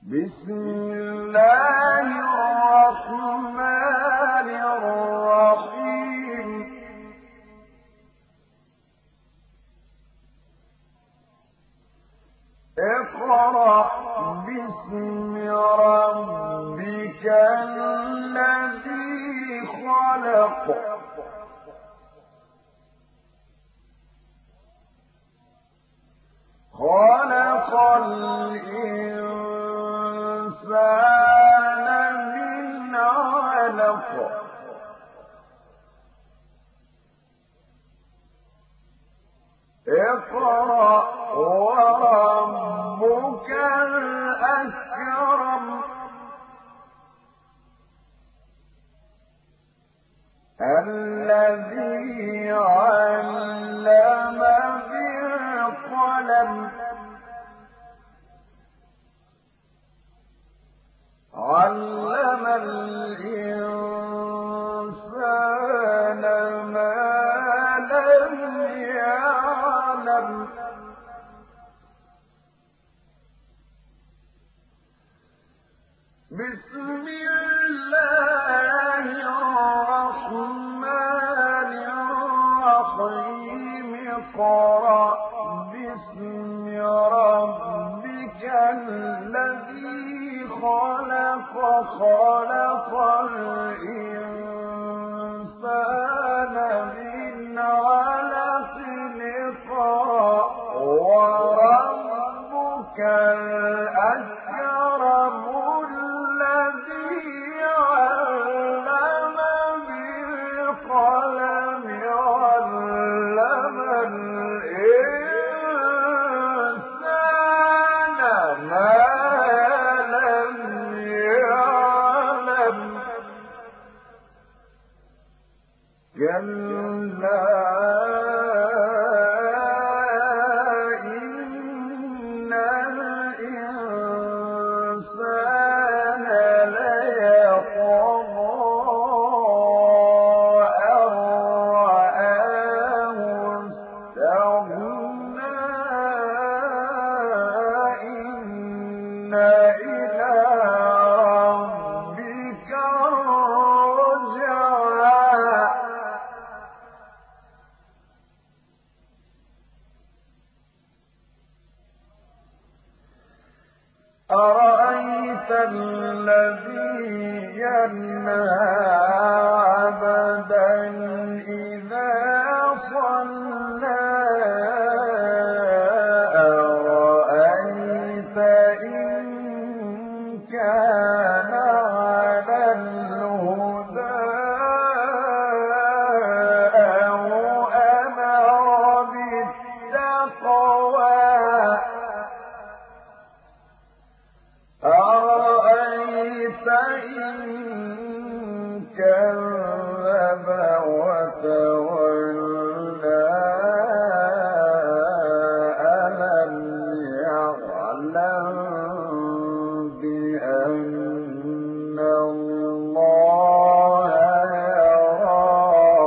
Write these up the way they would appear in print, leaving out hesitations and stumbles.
بسم الله الرحمن الرحيم اقرأ باسم ربك الذي خلق خلق الإنسان من علق اقرأ وربك الأكرم الذي علم بالقلم علم الإنسان ما لم يعلم بسم الله الرحمن الرحيم اقرأ باسم ربك الذي خلق خلق الإنسان من علق اقرأ وربك الأكرم الذي علم بالقلم علم الإنسان ما لم يعلم كلا إن الإنسان ليطغى أن رآه استغنى إن إلى ربك الرجعى أرأيت الذي ينهى عبدا إذا صلى أرأيت إن كان على الهدى أو أمر بالتقوى أرأيت إن كذب وتولى ألم يعلم بأن الله يرى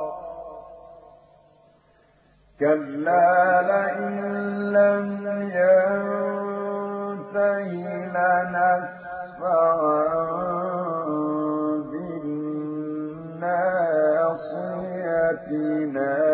كلا لئن لم ينته لنسفعا بالناصية